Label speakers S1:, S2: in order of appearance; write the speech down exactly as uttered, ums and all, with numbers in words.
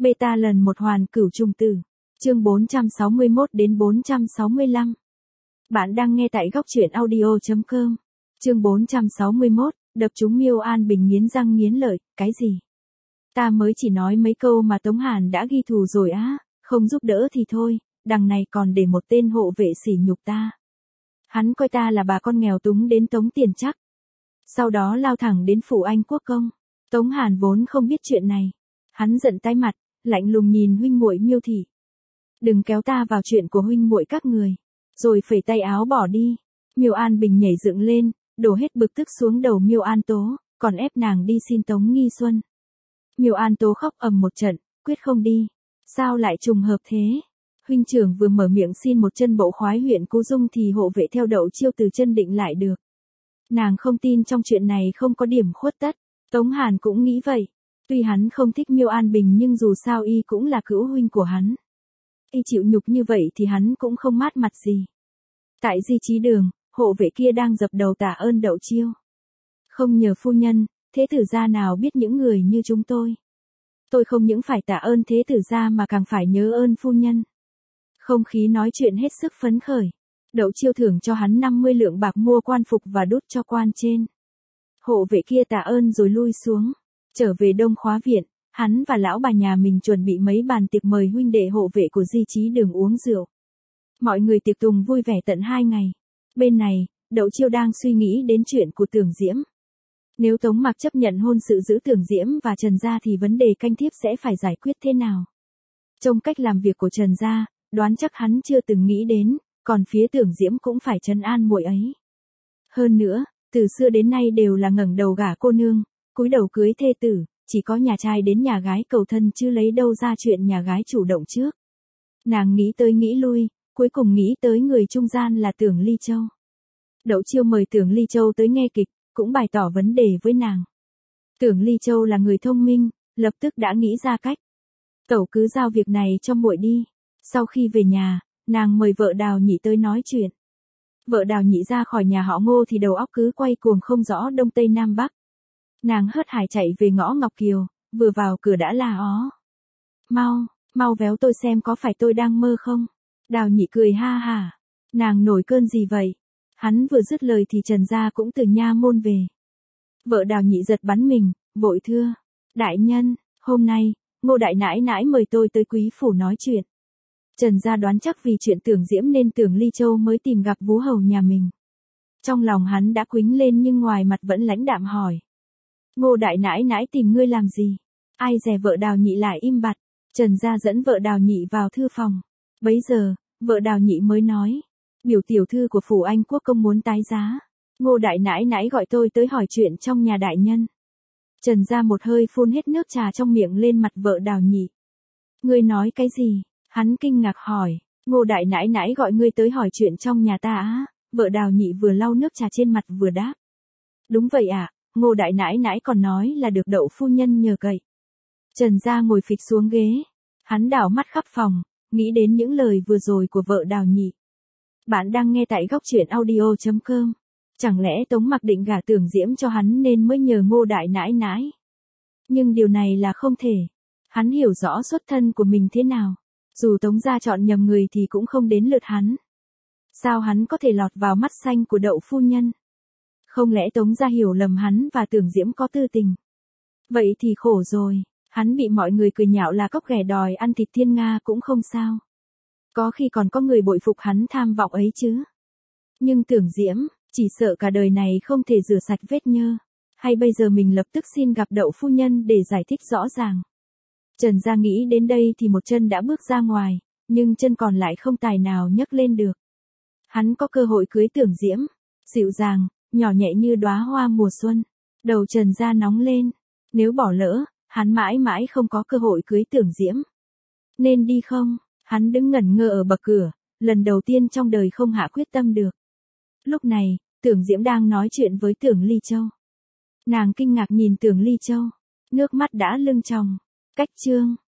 S1: Beta lần một hoàn cửu trùng tử. Chương bốn trăm sáu mươi mốt đến bốn trăm sáu mươi lăm. Bạn đang nghe tại góc truyện audio chấm com. Chương bốn trăm sáu mươi mốt, đập trúng Miêu An Bình nghiến răng nghiến lợi, cái gì? Ta mới chỉ nói mấy câu mà Tống Hàn đã ghi thù rồi á, không giúp đỡ thì thôi, đằng này còn để một tên hộ vệ sỉ nhục ta. Hắn coi ta là bà con nghèo túng đến tống tiền chắc. Sau đó lao thẳng đến phủ Anh Quốc công. Tống Hàn vốn không biết chuyện này. Hắn giận tái mặt, lạnh lùng nhìn huynh muội Miêu thị. Đừng kéo ta vào chuyện của huynh muội các người. Rồi phẩy tay áo bỏ đi. Miêu An Bình nhảy dựng lên, đổ hết bực tức xuống đầu Miêu An Tố, còn ép nàng đi xin Tống Nghi Xuân. Miêu An Tố khóc ầm một trận, quyết không đi. Sao lại trùng hợp thế? Huynh trưởng vừa mở miệng xin một chân bộ khoái huyện Cô Dung thì hộ vệ theo Đậu Chiêu từ chân định lại được. Nàng không tin trong chuyện này không có điểm khuất tất. Tống Hàn cũng nghĩ vậy. Tuy hắn không thích Miêu An Bình nhưng dù sao y cũng là cữu huynh của hắn. Y chịu nhục như vậy thì hắn cũng không mát mặt gì. Tại Di Chí Đường, hộ vệ kia đang dập đầu tạ ơn Đậu Chiêu. Không nhờ phu nhân, thế tử gia nào biết những người như chúng tôi. Tôi không những phải tạ ơn thế tử gia mà càng phải nhớ ơn phu nhân. Không khí nói chuyện hết sức phấn khởi. Đậu Chiêu thưởng cho hắn năm mươi lượng bạc mua quan phục và đút cho quan trên. Hộ vệ kia tạ ơn rồi lui xuống. Trở về Đông Khóa Viện, hắn và lão bà nhà mình chuẩn bị mấy bàn tiệc mời huynh đệ hộ vệ của Di Chí Đường uống rượu. Mọi người tiệc tùng vui vẻ tận hai ngày. Bên này, Đậu Chiêu đang suy nghĩ đến chuyện của Tưởng Diễm. Nếu Tống Mạc chấp nhận hôn sự giữa Tưởng Diễm và Trần Gia thì vấn đề canh thiếp sẽ phải giải quyết thế nào? Trong cách làm việc của Trần Gia, đoán chắc hắn chưa từng nghĩ đến, còn phía Tưởng Diễm cũng phải trấn an muội ấy. Hơn nữa, từ xưa đến nay đều là ngẩng đầu gả cô nương, cúi đầu cưới thê tử, chỉ có nhà trai đến nhà gái cầu thân chứ lấy đâu ra chuyện nhà gái chủ động trước. Nàng nghĩ tới nghĩ lui, cuối cùng nghĩ tới người trung gian là Tưởng Ly Châu. Đậu Chiêu mời Tưởng Ly Châu tới nghe kịch, cũng bày tỏ vấn đề với nàng. Tưởng Ly Châu là người thông minh, lập tức đã nghĩ ra cách. Tẩu cứ giao việc này cho muội đi. Sau khi về nhà, nàng mời vợ Đào Nhị tới nói chuyện. Vợ Đào Nhị ra khỏi nhà họ Ngô thì đầu óc cứ quay cuồng không rõ đông tây nam bắc. Nàng hớt hải chạy về ngõ Ngọc Kiều, vừa vào cửa đã la ó. Mau, mau véo tôi xem có phải tôi đang mơ không? Đào Nhị cười ha hả. Nàng nổi cơn gì vậy? Hắn vừa dứt lời thì Trần Gia cũng từ nha môn về. Vợ Đào Nhị giật bắn mình, vội thưa. Đại nhân, hôm nay, Ngô đại nãi nãi mời tôi tới quý phủ nói chuyện. Trần Gia đoán chắc vì chuyện Tưởng Diễm nên Tưởng Ly Châu mới tìm gặp vú hầu nhà mình. Trong lòng hắn đã quýnh lên nhưng ngoài mặt vẫn lãnh đạm hỏi. Ngô đại nãi nãi tìm ngươi làm gì? Ai dè vợ Đào Nhị lại im bặt. Trần Gia dẫn vợ Đào Nhị vào thư phòng. Bấy giờ, vợ Đào Nhị mới nói. Biểu tiểu thư của phủ Anh Quốc công muốn tái giá. Ngô đại nãi nãi gọi tôi tới hỏi chuyện trong nhà đại nhân. Trần Gia một hơi phun hết nước trà trong miệng lên mặt vợ Đào Nhị. Ngươi nói cái gì? Hắn kinh ngạc hỏi. Ngô đại nãi nãi gọi ngươi tới hỏi chuyện trong nhà ta á? Vợ Đào Nhị vừa lau nước trà trên mặt vừa đáp. Đúng vậy ạ, à, Ngô đại nãi nãi còn nói là được Đậu phu nhân nhờ cậy. Trần Gia ngồi phịch xuống ghế. Hắn đảo mắt khắp phòng, nghĩ đến những lời vừa rồi của vợ Đào Nhị. Bạn đang nghe tại góc truyện audio chấm com. Chẳng lẽ Tống Mặc định gả Tưởng Diễm cho hắn nên mới nhờ Ngô đại nãi nãi? Nhưng điều này là không thể. Hắn hiểu rõ xuất thân của mình thế nào. Dù Tống gia chọn nhầm người thì cũng không đến lượt hắn. Sao hắn có thể lọt vào mắt xanh của Đậu phu nhân? Không lẽ Tống gia hiểu lầm hắn và Tưởng Diễm có tư tình? Vậy thì khổ rồi, hắn bị mọi người cười nhạo là cóc ghẻ đòi ăn thịt thiên nga cũng không sao. Có khi còn có người bội phục hắn tham vọng ấy chứ. Nhưng Tưởng Diễm, chỉ sợ cả đời này không thể rửa sạch vết nhơ. Hay bây giờ mình lập tức xin gặp Đậu phu nhân để giải thích rõ ràng. Trần Gia nghĩ đến đây thì một chân đã bước ra ngoài, nhưng chân còn lại không tài nào nhấc lên được. Hắn có cơ hội cưới Tưởng Diễm, dịu dàng, nhỏ nhẹ như đóa hoa mùa xuân. Đầu Trần Gia nóng lên, nếu bỏ lỡ, hắn mãi mãi không có cơ hội cưới Tưởng Diễm. Nên đi không? Hắn đứng ngẩn ngơ ở bậc cửa, lần đầu tiên trong đời không hạ quyết tâm được. Lúc này, Tưởng Diễm đang nói chuyện với Tưởng Ly Châu. Nàng kinh ngạc nhìn Tưởng Ly Châu, nước mắt đã lưng tròng. Cách chương,